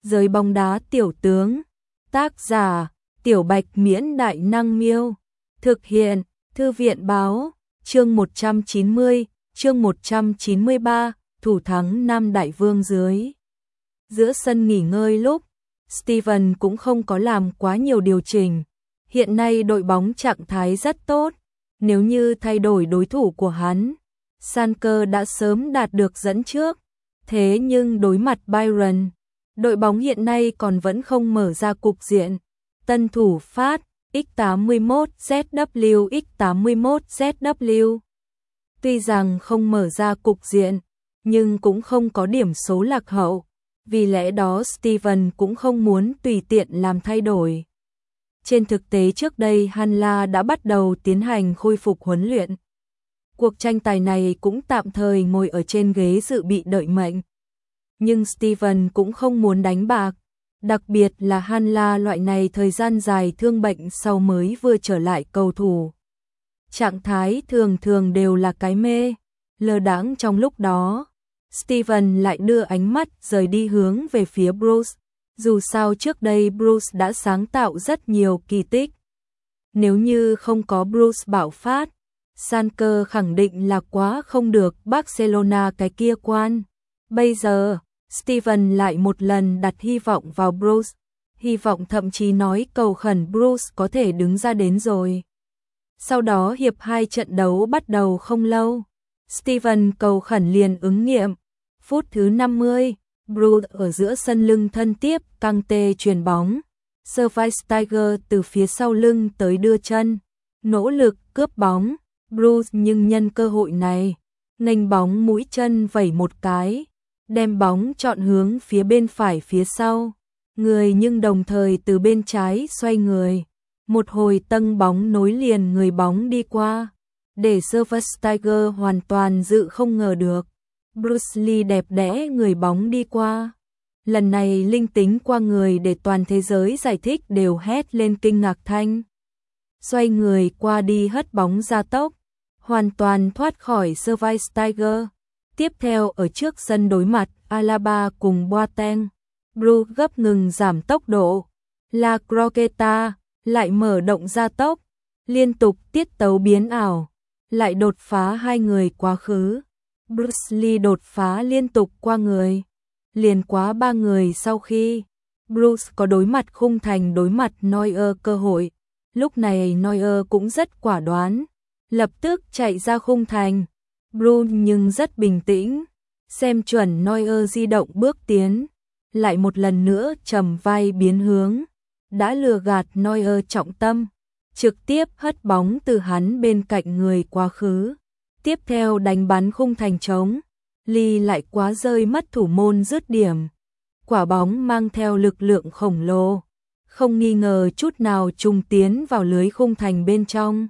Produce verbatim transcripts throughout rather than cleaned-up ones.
Giới bóng đá tiểu tướng. Tác giả: Tiểu Bạch Miễn Đại Năng Miêu. Thực hiện: Thư viện Báo. Chương một trăm chín mươi, chương một trăm chín mươi ba, thủ thắng Nam Đại Vương dưới. Giữa sân nghỉ ngơi lúc, Steven cũng không có làm quá nhiều điều chỉnh. Hiện nay đội bóng trạng thái rất tốt. Nếu như thay đổi đối thủ của hắn, Sanker đã sớm đạt được dẫn trước. Thế nhưng đối mặt Bayern, đội bóng hiện nay còn vẫn không mở ra cục diện. Tân thủ phát X tám mươi mốt Z W X tám mươi mốt Z W. Tuy rằng không mở ra cục diện, nhưng cũng không có điểm số lạc hậu. Vì lẽ đó Steven cũng không muốn tùy tiện làm thay đổi. Trên thực tế trước đây Hanla đã bắt đầu tiến hành khôi phục huấn luyện. Cuộc tranh tài này cũng tạm thời ngồi ở trên ghế dự bị đợi mệnh. Nhưng Steven cũng không muốn đánh bạc. Đặc biệt là Hanla loại này thời gian dài thương bệnh sau mới vừa trở lại cầu thủ. Trạng thái thường thường đều là cái mê, lơ đãng trong lúc đó. Steven lại đưa ánh mắt rời đi hướng về phía Bruce. Dù sao trước đây Bruce đã sáng tạo rất nhiều kỳ tích. Nếu như không có Bruce bạo phát, Sanker khẳng định là quá không được Barcelona cái kia quan. Bây giờ, Steven lại một lần đặt hy vọng vào Bruce. Hy vọng thậm chí nói cầu khẩn Bruce có thể đứng ra đến rồi. Sau đó hiệp hai trận đấu bắt đầu không lâu. Steven cầu khẩn liền ứng nghiệm. Phút thứ năm mươi, Bruce ở giữa sân lưng thân tiếp căng tê chuyền bóng. Schweinsteiger từ phía sau lưng tới đưa chân, nỗ lực cướp bóng. Bruce nhưng nhân cơ hội này, nghênh bóng mũi chân vẩy một cái, đem bóng chọn hướng phía bên phải phía sau. Người nhưng đồng thời từ bên trái xoay người. Một hồi tâng bóng nối liền người bóng đi qua, để Schweinsteiger hoàn toàn dự không ngờ được. Bruce Lee đẹp đẽ người bóng đi qua. Lần này linh tính qua người để toàn thế giới giải thích đều hét lên kinh ngạc thanh. Xoay người qua đi hất bóng ra tốc, hoàn toàn thoát khỏi Schweinsteiger. Tiếp theo ở trước sân đối mặt Alaba cùng Boateng, Bruce gấp ngừng giảm tốc độ. La Croqueta lại mở động ra tốc, liên tục tiết tấu biến ảo, lại đột phá hai người quá khứ. Bruce Lee đột phá liên tục qua người, liền quá ba người sau khi Bruce có đối mặt khung thành đối mặt Neuer cơ hội. Lúc này Neuer cũng rất quả đoán, lập tức chạy ra khung thành. Bruce nhưng rất bình tĩnh, xem chuẩn Neuer di động bước tiến, lại một lần nữa trầm vai biến hướng, đã lừa gạt Neuer trọng tâm, trực tiếp hất bóng từ hắn bên cạnh người quá khứ. Tiếp theo đánh bắn khung thành trống, Lee lại quá rơi mất thủ môn dứt điểm. Quả bóng mang theo lực lượng khổng lồ, không nghi ngờ chút nào trùng tiến vào lưới khung thành bên trong.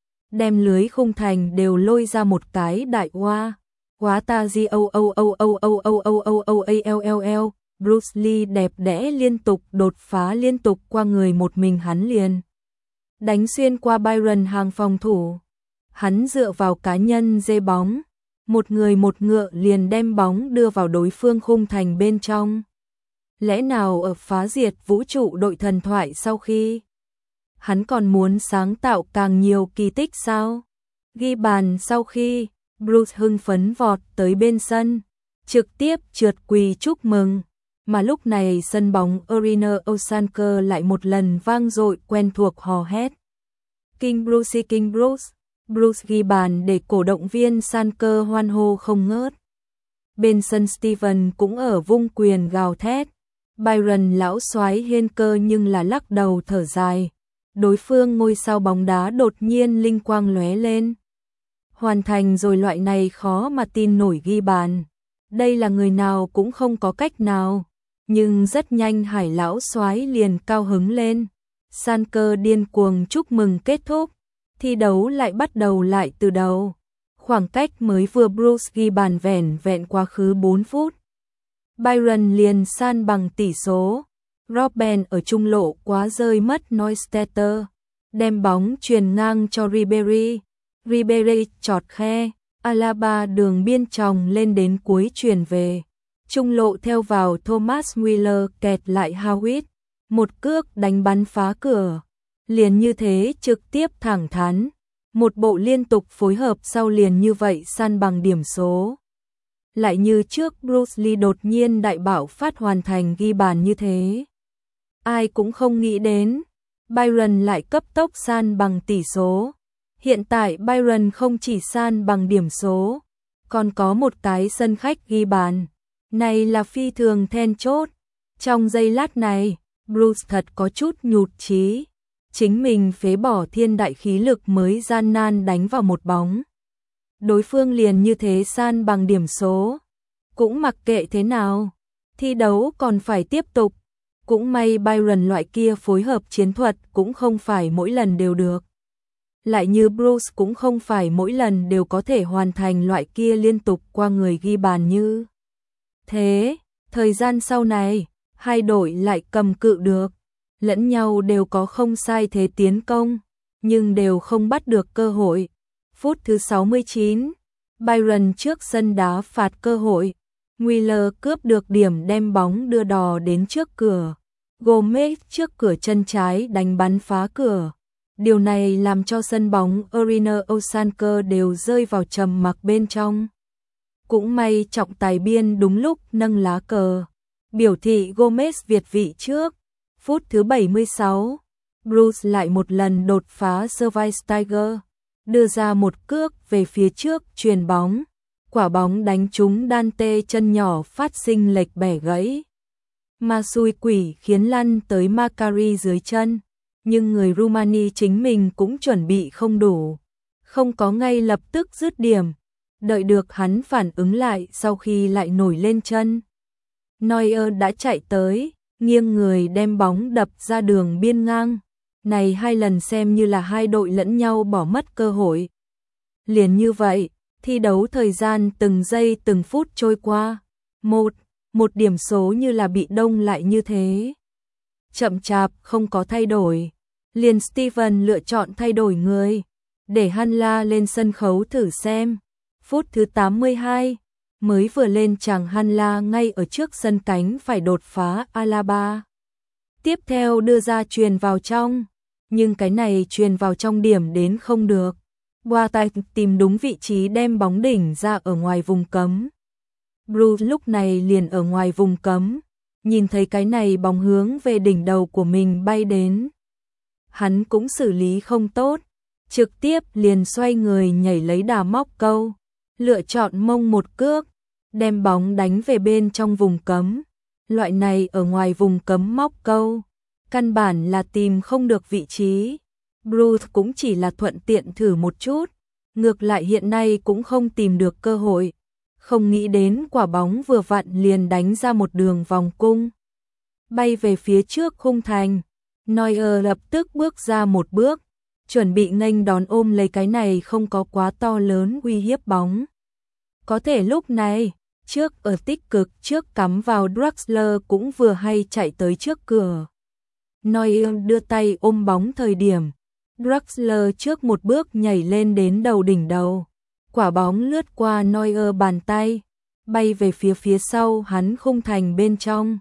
Đem lưới khung thành đều lôi ra một cái đại hoa. Quá ta di âu âu âu âu âu âu âu âu âu a l l l. Bruce Lee đẹp đẽ liên tục đột phá liên tục qua người một mình hắn liền. Đánh xuyên qua Bayern hàng phòng thủ. Hắn dựa vào cá nhân dê bóng, một người một ngựa liền đem bóng đưa vào đối phương khung thành bên trong. Lẽ nào ở phá diệt vũ trụ đội thần thoại sau khi hắn còn muốn sáng tạo càng nhiều kỳ tích sao? Ghi bàn sau khi Bruce hưng phấn vọt tới bên sân, trực tiếp trượt quỳ chúc mừng. Mà lúc này sân bóng Arena Osanker lại một lần vang dội quen thuộc hò hét. King Bruce, King Bruce. Bruce ghi bàn để cổ động viên Sanker hoan hô không ngớt. Bên sân Steven cũng ở vung quyền gào thét. Bayern lão soái hên cơ nhưng là lắc đầu thở dài. Đối phương ngôi sao bóng đá đột nhiên linh quang lóe lên. Hoàn thành rồi loại này khó mà tin nổi ghi bàn. Đây là người nào cũng không có cách nào. Nhưng rất nhanh Hải lão soái liền cao hứng lên. Sanker điên cuồng chúc mừng kết thúc. Thi đấu lại bắt đầu lại từ đầu. Khoảng cách mới vừa Bruce ghi bàn vẻn vẹn quá khứ bốn phút. Bayern liền san bằng tỷ số. Robben ở trung lộ quá rơi mất Neustädter, đem bóng truyền ngang cho Ribéry. Ribéry chọt khe, Alaba đường biên tròng lên đến cuối truyền về. trung lộ theo vào Thomas Müller kẹt lại Howitt, một cước đánh bắn phá cửa. Liền như thế trực tiếp thẳng thắn, một bộ liên tục phối hợp sau liền như vậy san bằng điểm số. Lại như trước Bruce Lee đột nhiên đại bạo phát hoàn thành ghi bàn như thế. Ai cũng không nghĩ đến, Bayern lại cấp tốc san bằng tỷ số. Hiện tại Bayern không chỉ san bằng điểm số, còn có một cái sân khách ghi bàn. Này là phi thường then chốt. Trong giây lát này, Bruce thật có chút nhụt chí. Chính mình phế bỏ thiên đại khí lực mới gian nan đánh vào một bóng. Đối phương liền như thế san bằng điểm số. Cũng mặc kệ thế nào, thi đấu còn phải tiếp tục. Cũng may Bayern loại kia phối hợp chiến thuật cũng không phải mỗi lần đều được. Lại như Bruce cũng không phải mỗi lần đều có thể hoàn thành loại kia liên tục qua người ghi bàn như thế. Thời gian sau này, hai đội lại cầm cự được, lẫn nhau đều có không sai thế tiến công, nhưng đều không bắt được cơ hội. Phút thứ sáu mươi chín, Bayern trước sân đá phạt cơ hội, Müller cướp được điểm đem bóng đưa đò đến trước cửa. Gomez trước cửa chân trái đánh bắn phá cửa. Điều này làm cho sân bóng Arena Osanker đều rơi vào trầm mặc bên trong. Cũng may trọng tài biên đúng lúc nâng lá cờ, biểu thị Gomez việt vị trước. Phút thứ bảy mươi sáu, Bruce lại một lần đột phá Schweinsteiger, đưa ra một cước về phía trước chuyền bóng. Quả bóng đánh trúng Dante chân nhỏ phát sinh lệch bẻ gãy. Mà xui quỷ khiến lăn tới Macari dưới chân. Nhưng người Rumani chính mình cũng chuẩn bị không đủ, không có ngay lập tức dứt điểm, đợi được hắn phản ứng lại sau khi lại nổi lên chân. Neuer đã chạy tới, nghiêng người đem bóng đập ra đường biên ngang. Này hai lần xem như là hai đội lẫn nhau bỏ mất cơ hội. Liền như vậy, thi đấu thời gian từng giây từng phút trôi qua, một, một điểm số như là bị đông lại như thế. Chậm chạp không có thay đổi, liền Steven lựa chọn thay đổi người, để Hanla lên sân khấu thử xem. Phút thứ tám mươi hai, mới vừa lên chàng Hanla ngay ở trước sân cánh phải đột phá Alaba. Tiếp theo đưa ra truyền vào trong, nhưng cái này truyền vào trong điểm đến không được. Boateng tìm đúng vị trí đem bóng đỉnh ra ở ngoài vùng cấm. Bruce lúc này liền ở ngoài vùng cấm, nhìn thấy cái này bóng hướng về đỉnh đầu của mình bay đến. Hắn cũng xử lý không tốt, trực tiếp liền xoay người nhảy lấy đà móc câu, lựa chọn mông một cước, đem bóng đánh về bên trong vùng cấm. Loại này ở ngoài vùng cấm móc câu, căn bản là tìm không được vị trí. Bruce cũng chỉ là thuận tiện thử một chút, ngược lại hiện nay cũng không tìm được cơ hội. Không nghĩ đến quả bóng vừa vặn liền đánh ra một đường vòng cung, bay về phía trước khung thành. Neuer lập tức bước ra một bước, chuẩn bị nghênh đón ôm lấy cái này không có quá to lớn uy hiếp bóng. Có thể lúc này, trước ở tích cực trước cắm vào Draxler cũng vừa hay chạy tới trước cửa. Neuer đưa tay ôm bóng thời điểm, Draxler trước một bước nhảy lên đến đầu đỉnh đầu. Quả bóng lướt qua Neuer bàn tay, bay về phía phía sau hắn khung thành bên trong.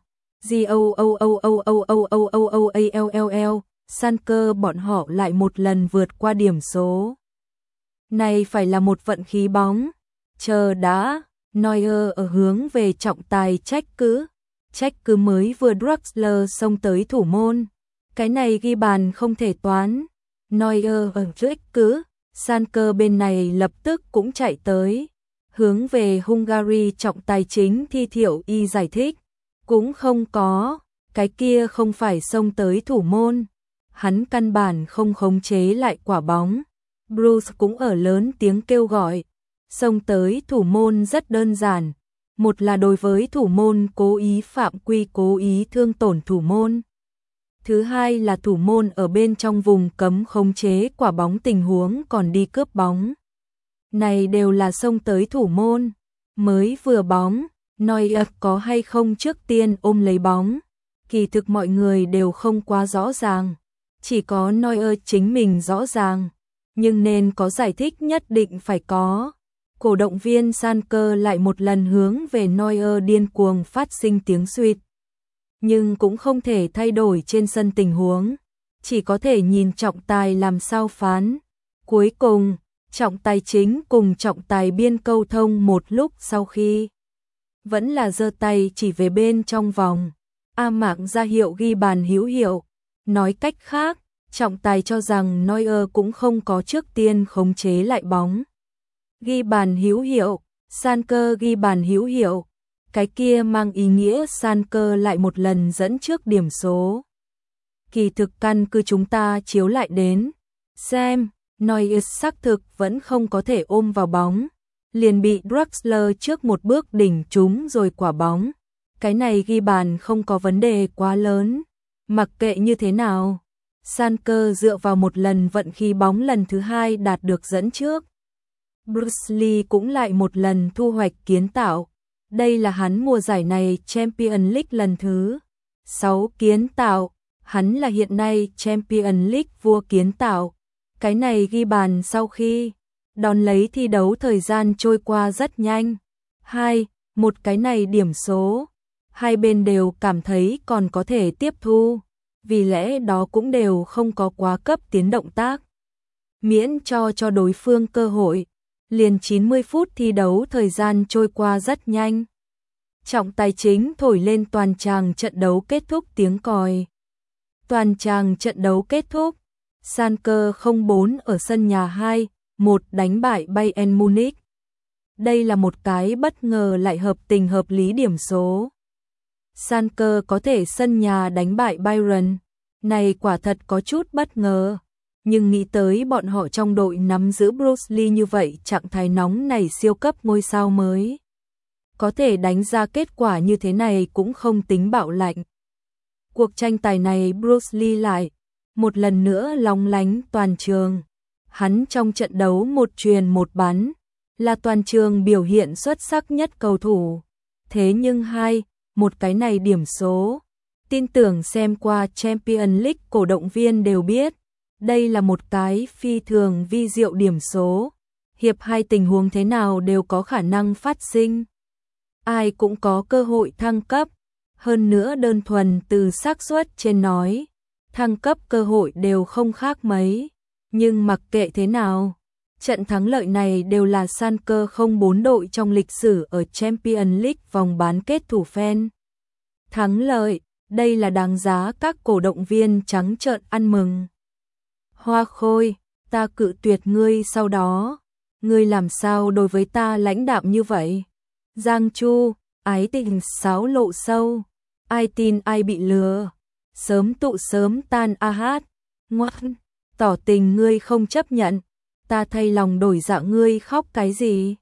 G-O-O-O-O-O-O-O-O-A-L-L-L, Sanker bọn họ lại một lần vượt qua điểm số. Này phải là một vận khí bóng. Chờ đã, Neuer ở hướng về trọng tài trách cứ. Trách cứ mới vừa Draxler xông tới thủ môn. Cái này ghi bàn không thể toán. Neuer ở trách cứ, Sanker bên này lập tức cũng chạy tới. Hướng về Hungary trọng tài chính Thi Thiệu Y giải thích. Cũng không có, cái kia không phải xông tới thủ môn. Hắn căn bản không khống chế lại quả bóng. Bruce cũng ở lớn tiếng kêu gọi. Xông tới thủ môn rất đơn giản. Một là đối với thủ môn cố ý phạm quy cố ý thương tổn thủ môn. Thứ hai là thủ môn ở bên trong vùng cấm khống chế quả bóng tình huống còn đi cướp bóng. Này đều là xông tới thủ môn. Mới vừa bóng, Neuer có hay không trước tiên ôm lấy bóng. Kỳ thực mọi người đều không quá rõ ràng. Chỉ có Neuer chính mình rõ ràng. Nhưng nên có giải thích nhất định phải có. Cổ động viên Schalke lại một lần hướng về Neuer điên cuồng phát sinh tiếng suýt. Nhưng cũng không thể thay đổi trên sân tình huống, chỉ có thể nhìn trọng tài làm sao phán. Cuối cùng, trọng tài chính cùng trọng tài biên câu thông một lúc sau khi vẫn là giơ tay chỉ về bên trong vòng. A Mạc ra hiệu ghi bàn hữu hiệu. Nói cách khác, trọng tài cho rằng Neuer cũng không có trước tiên khống chế lại bóng. Ghi bàn hữu hiệu, Schalke ghi bàn hữu hiệu. Cái kia mang ý nghĩa Schalke lại một lần dẫn trước điểm số. Kỳ thực căn cứ chúng ta chiếu lại đến xem, Neuer xác thực vẫn không có thể ôm vào bóng, liền bị Draxler trước một bước đỉnh trúng rồi quả bóng. Cái này ghi bàn không có vấn đề quá lớn. Mặc kệ như thế nào, Schalke dựa vào một lần vận khí bóng lần thứ hai đạt được dẫn trước. Bruce Lee cũng lại một lần thu hoạch kiến tạo. Đây là hắn mùa giải này Champions League lần thứ sáu kiến tạo. Hắn là hiện nay Champions League vua kiến tạo. Cái này ghi bàn sau khi đón lấy thi đấu thời gian trôi qua rất nhanh. Hai, một cái này điểm số. Hai bên đều cảm thấy còn có thể tiếp thu. Vì lẽ đó cũng đều không có quá cấp tiến động tác. Miễn cho cho đối phương cơ hội. Liền chín mươi phút thi đấu thời gian trôi qua rất nhanh. Trọng tài chính thổi lên toàn tràng trận đấu kết thúc tiếng còi. Toàn tràng trận đấu kết thúc. Schalke không bốn ở sân nhà hai một đánh bại Bayern Munich. Đây là một cái bất ngờ lại hợp tình hợp lý điểm số. Schalke có thể sân nhà đánh bại Bayern, này quả thật có chút bất ngờ. Nhưng nghĩ tới bọn họ trong đội nắm giữ Bruce Lee như vậy, trạng thái nóng này siêu cấp ngôi sao mới. Có thể đánh ra kết quả như thế này cũng không tính bạo lạnh. Cuộc tranh tài này Bruce Lee lại một lần nữa lóng lánh toàn trường. Hắn trong trận đấu một truyền một bắn, là toàn trường biểu hiện xuất sắc nhất cầu thủ. Thế nhưng hai, một cái này điểm số. Tin tưởng xem qua Champions League cổ động viên đều biết. Đây là một cái phi thường vi diệu điểm số. Hiệp hai tình huống thế nào đều có khả năng phát sinh. Ai cũng có cơ hội thăng cấp. Hơn nữa đơn thuần từ xác suất trên nói, thăng cấp cơ hội đều không khác mấy. Nhưng mặc kệ thế nào, trận thắng lợi này đều là Schalke không bốn đội trong lịch sử ở Champions League vòng bán kết thủ phen. Thắng lợi, đây là đáng giá các cổ động viên trắng trợn ăn mừng. Hoa Khôi, ta cự tuyệt ngươi sau đó. Ngươi làm sao đối với ta lãnh đạm như vậy? Giang Chu, ái tình sáo lộ sâu. Ai tin ai bị lừa. Sớm tụ sớm tan a hát. Ngoan, tỏ tình ngươi không chấp nhận. Ta thay lòng đổi dạ ngươi khóc cái gì?